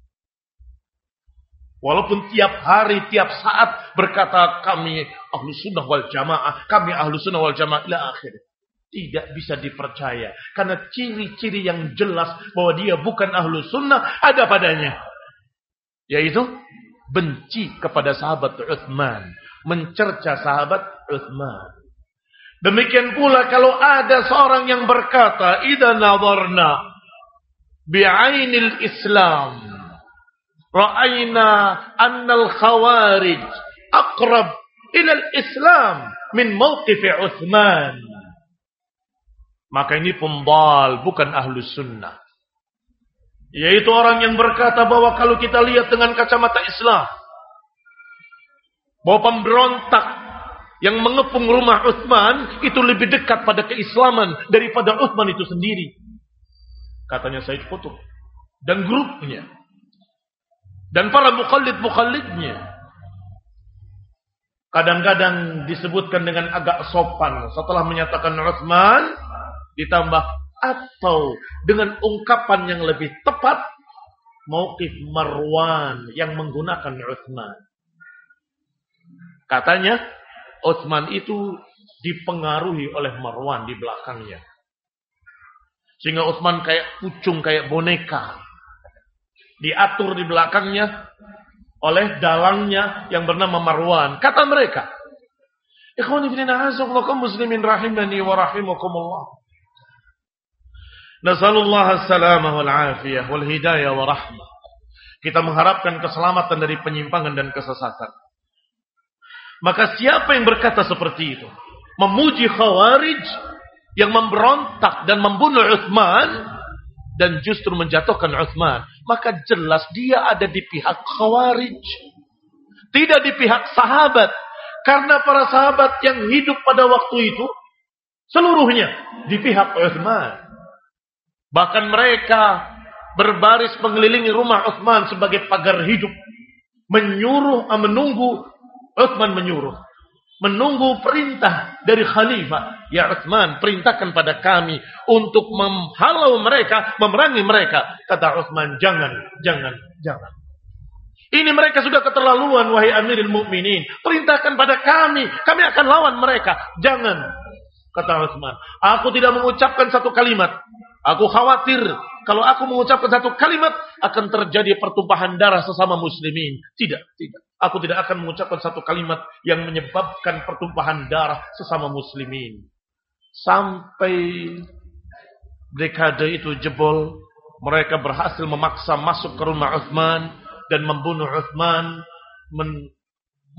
Walaupun tiap hari, tiap saat berkata kami ahlu sunnah wal jamaah, kami ahlu sunnah wal jamaah ila akhirih. Tidak bisa dipercaya, karena ciri-ciri yang jelas bahwa dia bukan ahlu sunnah ada padanya. Yaitu benci kepada sahabat Utsman, mencerca sahabat Utsman. Demikian pula kalau ada seorang yang berkata, "Idza nadharna bi'ainil Islam, ra'ayna anna al-khawarij aqrab ila al-Islam min mawqif Utsman." Maka ini pembal, bukan ahlus sunnah. Yaitu orang yang berkata bahwa kalau kita lihat dengan kacamata Islam, bahwa pemberontak yang mengepung rumah Utsman itu lebih dekat pada keislaman daripada Utsman itu sendiri. Katanya Said Qutb dan grupnya dan para muqallid-muqallidnya. Kadang-kadang disebutkan dengan agak sopan setelah menyatakan Utsman, ditambah atau dengan ungkapan yang lebih tepat, mauqif Marwan yang menggunakan Utsman. Katanya Utsman itu dipengaruhi oleh Marwan di belakangnya, sehingga Utsman kayak pucung, kayak boneka, diatur di belakangnya oleh dalangnya yang bernama Marwan. Kata mereka, ikhwani fillah, azakumullah muslimin rahimani wa rahimakumullah, nasallallahu as-salamah wal afiyah wal hidayah wa rahmah. Kita mengharapkan keselamatan dari penyimpangan dan kesesatan. Maka siapa yang berkata seperti itu, memuji Khawarij yang memberontak dan membunuh Utsman dan justru menjatuhkan Utsman, maka jelas dia ada di pihak Khawarij, tidak di pihak sahabat. Karena para sahabat yang hidup pada waktu itu seluruhnya di pihak Utsman. Bahkan mereka berbaris mengelilingi rumah Utsman sebagai pagar hidup. Menunggu Utsman menunggu perintah dari khalifah. Ya Utsman, perintahkan pada kami untuk menghalau mereka, memerangi mereka. Kata Utsman, jangan. Ini mereka sudah keterlaluan, wahai Amirul Mukminin. Perintahkan pada kami akan lawan mereka. Jangan. Kata Utsman, aku tidak mengucapkan satu kalimat. Aku khawatir kalau aku mengucapkan satu kalimat akan terjadi pertumpahan darah sesama muslimin. Tidak. Aku tidak akan mengucapkan satu kalimat yang menyebabkan pertumpahan darah sesama muslimin. Sampai dekade itu jebol, mereka berhasil memaksa masuk ke rumah Utsman dan membunuh Utsman,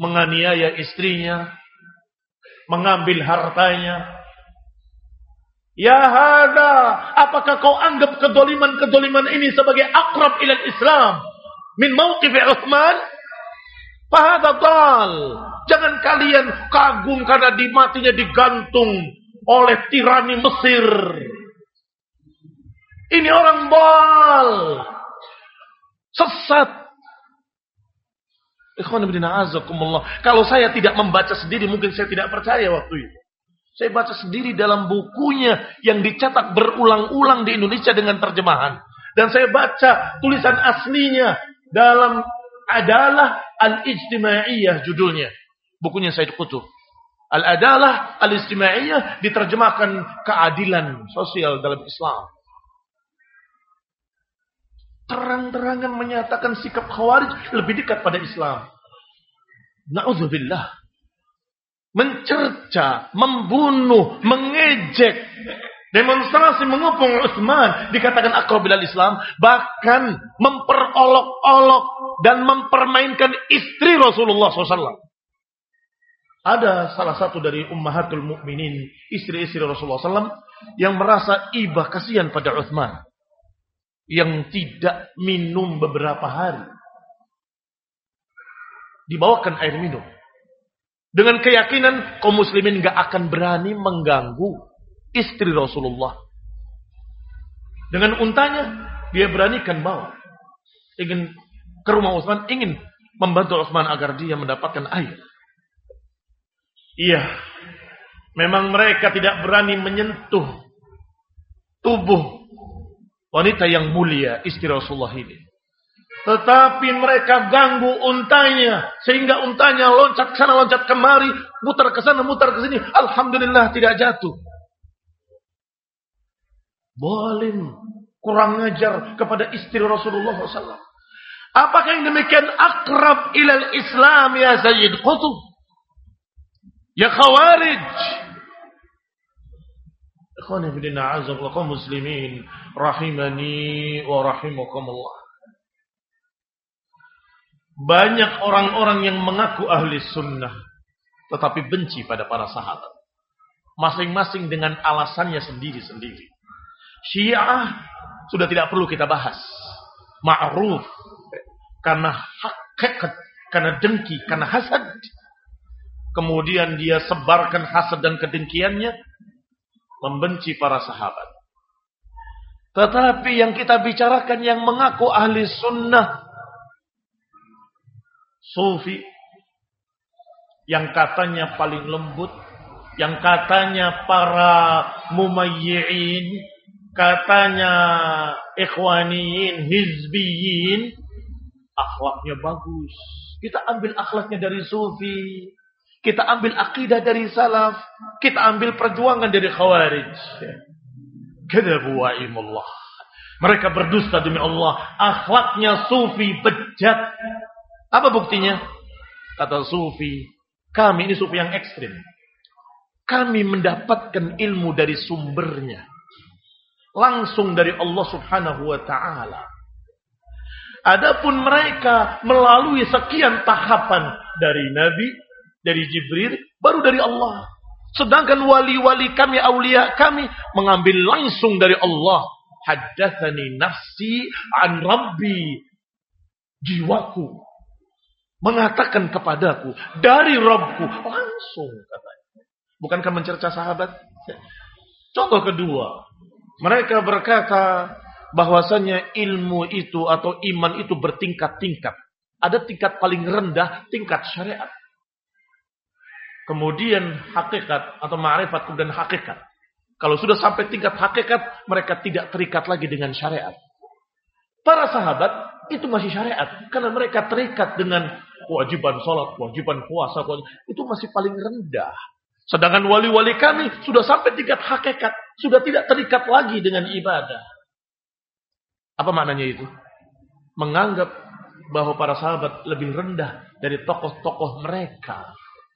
menganiaya istrinya, mengambil hartanya. Ya hada, apakah kau anggap kedoliman-kedoliman ini sebagai akrab ilal Islam min mauqif Utsman? Fahadha dal. Jangan kalian kagum karena matinya digantung oleh tirani Mesir. Ini orang bal, sesat. Ikhwan fillah azakumullah. Kalau saya tidak membaca sendiri, mungkin saya tidak percaya waktu itu. Saya baca sendiri dalam bukunya yang dicetak berulang-ulang di Indonesia dengan terjemahan. Dan saya baca tulisan aslinya dalam Adalah Al-Ijtimaiyah judulnya. Bukunya Said Qutb. Al-Adalah Al-Ijtimaiyah diterjemahkan keadilan sosial dalam Islam. Terang-terangan menyatakan sikap Khawarij lebih dekat pada Islam. Na'udzubillah. Mencerca, membunuh, mengejek, demonstrasi mengepung Utsman dikatakan akrab ilal Islam, bahkan memperolok-olok dan mempermainkan istri Rasulullah SAW. Ada salah satu dari ummahatul mukminin, istri-istri Rasulullah SAW, yang merasa iba kasihan pada Utsman yang tidak minum beberapa hari. Dibawakan air minum. Dengan keyakinan kaum muslimin gak akan berani mengganggu istri Rasulullah. Dengan untanya, dia beranikan bawa. Ingin ke rumah Utsman, ingin membantu Utsman agar dia mendapatkan air. Iya, memang mereka tidak berani menyentuh tubuh wanita yang mulia, istri Rasulullah ini. Tetapi mereka ganggu untanya, sehingga untanya loncat sana, loncat kemari, muter ke sana, muter ke sini. Alhamdulillah tidak jatuh. Zalim, kurang ajar kepada istri Rasulullah SAW. Apakah yang demikian akrab ilal Islam ya Sayyid Qutb? Ya Khawarij. Ikhwani fillah a'azakumullah kaum muslimin rahimani wa rahimakumullah. Banyak orang-orang yang mengaku ahli sunnah tetapi benci pada para sahabat. Masing-masing dengan alasannya sendiri-sendiri. Syiah sudah tidak perlu kita bahas. Ma'ruf karena hakikat, karena dengki, karena hasad. Kemudian dia sebarkan hasad dan kedengkiannya, membenci para sahabat. Tetapi yang kita bicarakan yang mengaku ahli sunnah, Sufi, yang katanya paling lembut, yang katanya para mumayyi'in, katanya ikhwaniyin, hizbiyin, akhlaknya bagus. Kita ambil akhlaknya dari Sufi, kita ambil akidah dari salaf, kita ambil perjuangan dari Khawarij. Kadzabu wa'imullah. Mereka berdusta demi Allah. Akhlaknya Sufi bejat. Apa buktinya? Kata Sufi, kami ini Sufi yang ekstrim. Kami mendapatkan ilmu dari sumbernya. Langsung dari Allah Subhanahu wa ta'ala. Adapun mereka melalui sekian tahapan dari Nabi, dari Jibril, baru dari Allah. Sedangkan wali-wali kami, aulia kami, mengambil langsung dari Allah. Haddatsani nafsi an Rabbi. Jiwaku mengatakan kepadaku dari Rabbku. Langsung katanya. Bukankah mencerca sahabat? Contoh kedua. Mereka berkata bahwasanya ilmu itu atau iman itu bertingkat-tingkat. Ada tingkat paling rendah, tingkat syariat. Kemudian hakikat atau ma'rifat, kemudian hakikat. Kalau sudah sampai tingkat hakikat, mereka tidak terikat lagi dengan syariat. Para sahabat itu masih syariat. Karena mereka terikat dengan kewajiban sholat, kewajiban puasa. Itu masih paling rendah. Sedangkan wali-wali kami sudah sampai tingkat hakikat. Sudah tidak terikat lagi dengan ibadah. Apa maknanya itu? Menganggap bahwa para sahabat lebih rendah dari tokoh-tokoh mereka.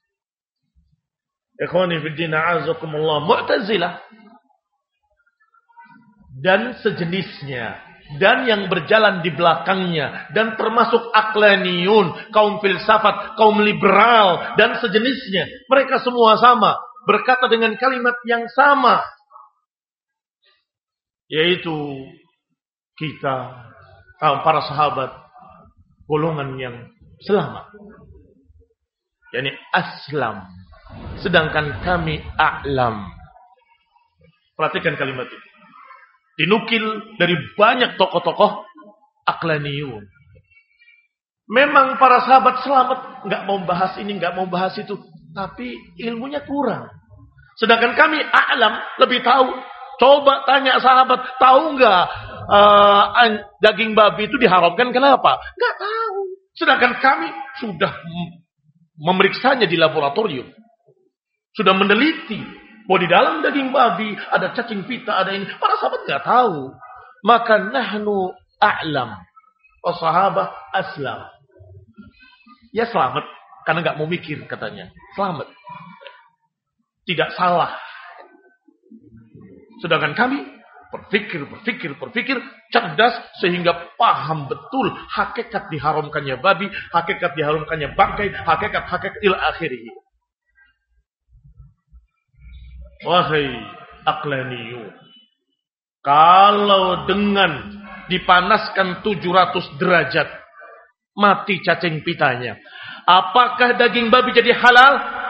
Ikhwani fiddin a'azakumullah, Mu'tazilah dan sejenisnya dan yang berjalan di belakangnya dan termasuk aqlaniyun, kaum filsafat, kaum liberal dan sejenisnya, mereka semua sama, berkata dengan kalimat yang sama. Yaitu kita, para sahabat, golongan yang selamat. Yani aslam. Sedangkan kami a'lam. Perhatikan kalimat ini. Dinukil dari banyak tokoh-tokoh aqlaniyun. Memang para sahabat selamat, nggak mau bahas ini, nggak mau bahas itu, tapi ilmunya kurang. Sedangkan kami a'lam, lebih tahu. Coba tanya sahabat, tahu nggak daging babi itu diharamkan kenapa? Nggak tahu. Sedangkan kami sudah memeriksanya di laboratorium, sudah meneliti bahwa di dalam daging babi ada cacing pita, ada ini. Para sahabat nggak tahu. Maka nahnu a'lam. Oh sahabat aslam. Ya selamat. Karena nggak mau mikir katanya. Selamat. Tidak salah. Sedangkan kami berpikir. Cerdas sehingga paham betul hakikat diharamkannya babi. Hakikat diharamkannya bangkai. Hakikat ila akhirih. Wahai aqlaniyun, kalau dengan dipanaskan 700 derajat mati cacing pitanya, apakah daging babi jadi halal?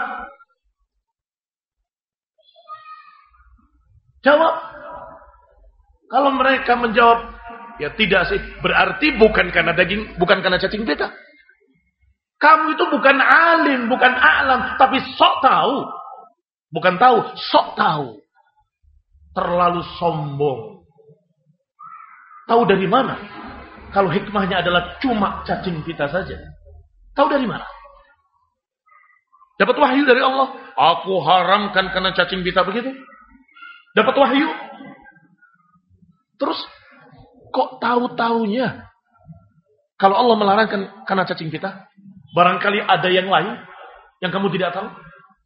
Jawab. Kalau mereka menjawab ya tidak sih, berarti bukan karena daging, bukan karena cacing pita. Kamu itu bukan alim, bukan a'lam, tapi sok tahu. Bukan tahu, sok tahu. Terlalu sombong. Tahu dari mana? Kalau hikmahnya adalah cuma cacing pita saja. Tahu dari mana? Dapat wahyu dari Allah. Aku haramkan karena cacing pita begitu. Dapat wahyu. Terus, kok tahu-taunya? Kalau Allah melarangkan karena cacing pita, barangkali ada yang lain yang kamu tidak tahu.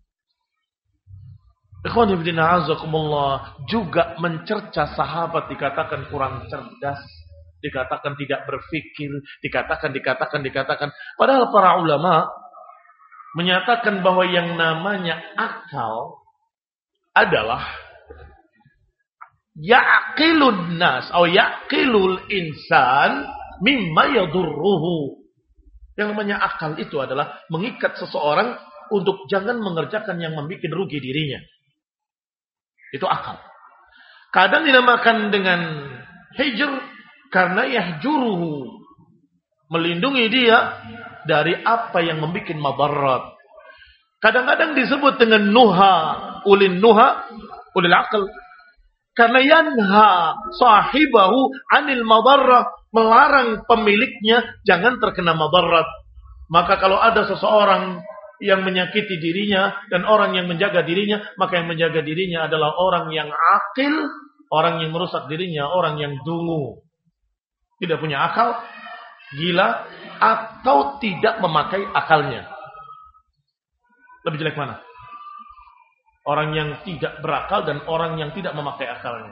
Ikhwan fillah azakumullah, juga mencerca sahabat dikatakan kurang cerdas, dikatakan tidak berpikir, dikatakan. Padahal para ulama menyatakan bahwa yang namanya akal adalah ya'qilun nas atau ya'qilul insan mimma yadurruhu. Yang namanya akal itu adalah mengikat seseorang untuk jangan mengerjakan yang membuat rugi dirinya. Itu akal. Kadang dinamakan dengan hijr karena yahjuruhu, melindungi dia dari apa yang membuat madarat. Kadang-kadang disebut dengan nuha, ulil aql, karena yanha sahibahu anil madarrah, melarang pemiliknya jangan terkena madarat. Maka kalau ada seseorang yang menyakiti dirinya dan orang yang menjaga dirinya, maka yang menjaga dirinya adalah orang yang akil. Orang yang merusak dirinya orang yang dungu, tidak punya akal, gila, atau tidak memakai akalnya. Lebih jelek mana? Orang yang tidak berakal dan orang yang tidak memakai akalnya.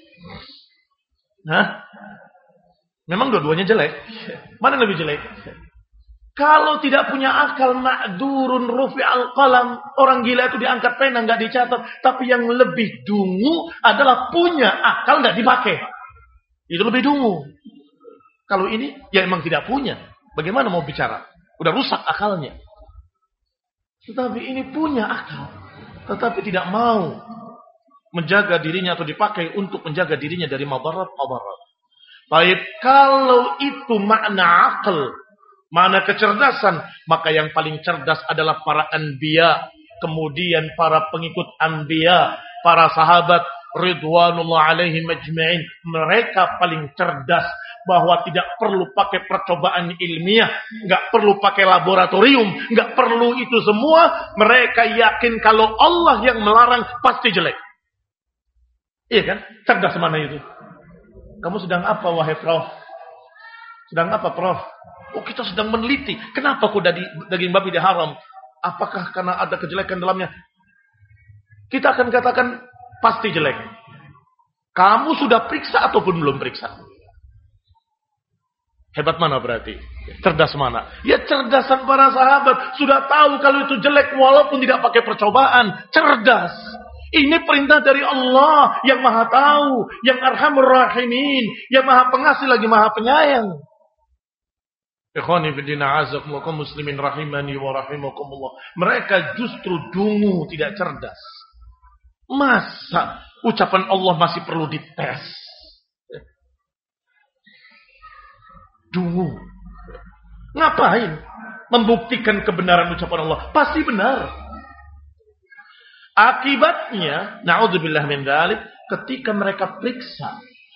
Nah, memang dua-duanya jelek. Mana yang lebih jelek? Kalau tidak punya akal, ma'durun rufi'al qalam. Orang gila itu diangkat pena, nggak dicatat. Tapi yang lebih dungu adalah punya akal, nggak dipakai. Itu lebih dungu. Kalau ini, ya emang tidak punya. Bagaimana mau bicara? Udah rusak akalnya. Tetapi ini punya akal. Tetapi tidak mau menjaga dirinya atau dipakai untuk menjaga dirinya dari madarat. Baik, kalau itu makna akal, mana kecerdasan, maka yang paling cerdas adalah para anbiya, kemudian para pengikut anbiya, para sahabat ridwanullah alaihim ajma'in. Mereka paling cerdas, bahwa tidak perlu pakai percobaan ilmiah, nggak perlu pakai laboratorium, nggak perlu itu semua. Mereka yakin kalau Allah yang melarang pasti jelek. Iya kan? Cerdas mana itu? Kamu sedang apa wahai Prof? Sedang apa Prof? Oh, kita sedang meneliti. Kenapa kok daging babi diharam? Apakah karena ada kejelekan dalamnya? Kita akan katakan pasti jelek. Kamu sudah periksa ataupun belum periksa? Hebat mana berarti? Cerdas mana? Ya cerdasan para sahabat. Sudah tahu kalau itu jelek walaupun tidak pakai percobaan. Cerdas. Ini perintah dari Allah yang Maha Tahu, yang Arhamur Rahimin, yang Maha Pengasih lagi Maha Penyayang. Ikhwani fillah azakumullah kaum muslimin rahimani wa rahimakumullah. Mereka justru dungu, tidak cerdas. Masa ucapan Allah masih perlu dites? Dungu. Ngapain? Membuktikan kebenaran ucapan Allah. Pasti benar. Akibatnya, na'udzubillah min dzalik, ketika mereka periksa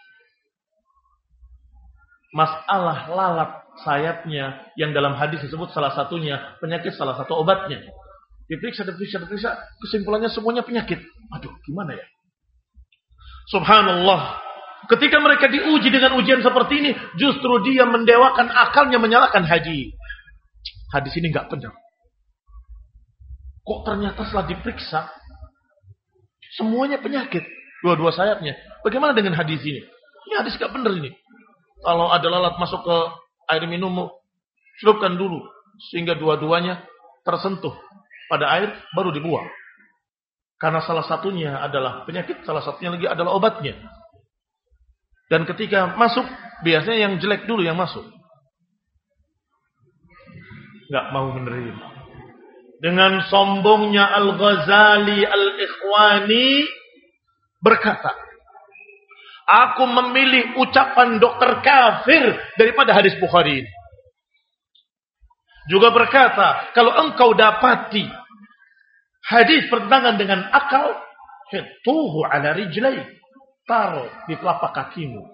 masalah lalat sayapnya yang dalam hadis disebut salah satunya penyakit, salah satu obatnya. Diperiksa, kesimpulannya semuanya penyakit. Aduh, gimana ya? Subhanallah. Ketika mereka diuji dengan ujian seperti ini, justru dia mendewakan akalnya, menyalahkan haji. Hadis ini enggak benar. Kok ternyata setelah diperiksa semuanya penyakit, dua-dua sayapnya. Bagaimana dengan hadis ini? Ini hadis enggak benar ini. Kalau ada lalat masuk ke air minum, celupkan dulu sehingga dua-duanya tersentuh pada air, baru dibuang. Karena salah satunya adalah penyakit, salah satunya lagi adalah obatnya. Dan ketika masuk, biasanya yang jelek dulu yang masuk. Enggak mau menerima. Dengan sombongnya Al-Ghazali Al-Ikhwani berkata, aku memilih ucapan dokter kafir daripada hadis Bukhari ini. Juga berkata, kalau engkau dapati hadis bertentangan dengan akal, hituhu ala rijlai, taruh di telapak kakimu.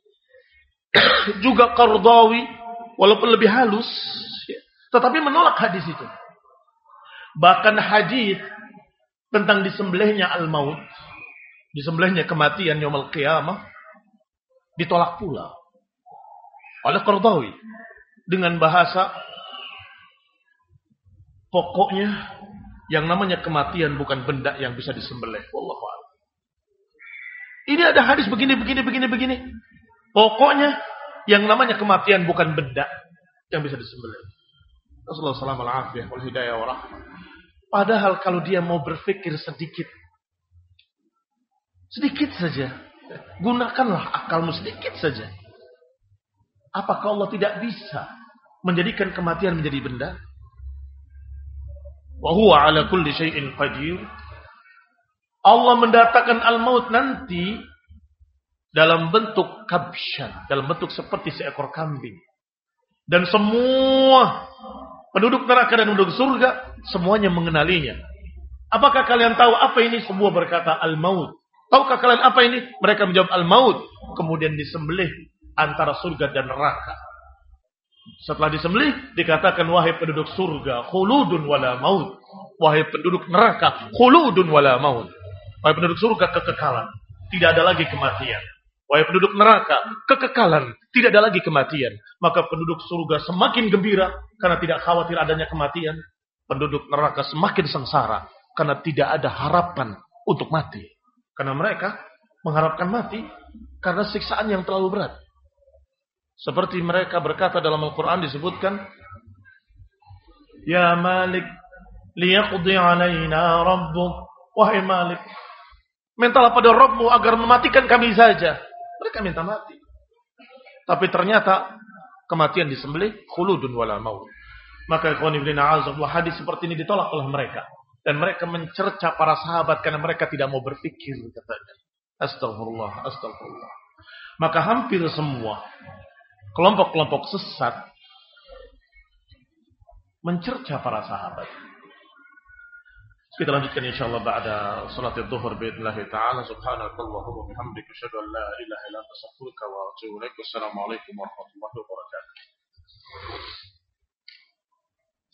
Juga Qardawi, walaupun lebih halus, tetapi menolak hadis itu. Bahkan hadis tentang disembelihnya al-maut, disembelihnya kematian yaumul qiyamah, ditolak pula oleh Qardawi dengan bahasa pokoknya yang namanya kematian bukan benda yang bisa disembelih. Wallahu a'lam. Ini ada hadis begini. Pokoknya yang namanya kematian bukan benda yang bisa disembelih. Rasulullah sallallahu alaihi wasallam wal hidayah wa rahmah. Padahal kalau dia mau berpikir sedikit saja, gunakanlah akalmu sedikit saja. Apakah Allah tidak bisa menjadikan kematian menjadi benda? Wa huwa ala kulli syai'in qadir. Allah mendatangkan al-maut nanti dalam bentuk kabshan, dalam bentuk seperti seekor kambing. Dan semua penduduk neraka dan penduduk surga semuanya mengenalinya. Apakah kalian tahu apa ini? Semua berkata al-maut. Tahukah kalian apa ini? Mereka menjawab al-maut. Kemudian disembelih antara surga dan neraka. Setelah disembelih dikatakan, wahai penduduk surga, khuludun wala maut. Wahai penduduk neraka, khuludun wala maut. Wahai penduduk surga, kekekalan, tidak ada lagi kematian. Wahai penduduk neraka, kekekalan, tidak ada lagi kematian. Maka penduduk surga semakin gembira karena tidak khawatir adanya kematian. Penduduk neraka semakin sengsara karena tidak ada harapan untuk mati. Karena mereka mengharapkan mati karena siksaan yang terlalu berat. Seperti mereka berkata dalam Al-Quran disebutkan, Ya Malik, liyaqdi alaina rabbuk. Wahai Malik, mintalah pada Rabbmu agar mematikan kami saja. Mereka minta mati. Tapi ternyata kematian disembelih, khuludun wala maut. Maka ikhwan ibn a'azallah, hadis seperti ini ditolak oleh mereka. Dan mereka mencerca para sahabat karena mereka tidak mau berpikir, katanya. Astagfirullah. Maka hampir semua kelompok-kelompok sesat mencerca para sahabat. Kita lanjutkan insyaallah ba'da salat zuhur biidznillah taala. Subhanakallahumma wa bihamdika asyhadu an la ilaha illa anta astaghfiruka wa atubu ilaik. Wassalamu alaikum warahmatullahi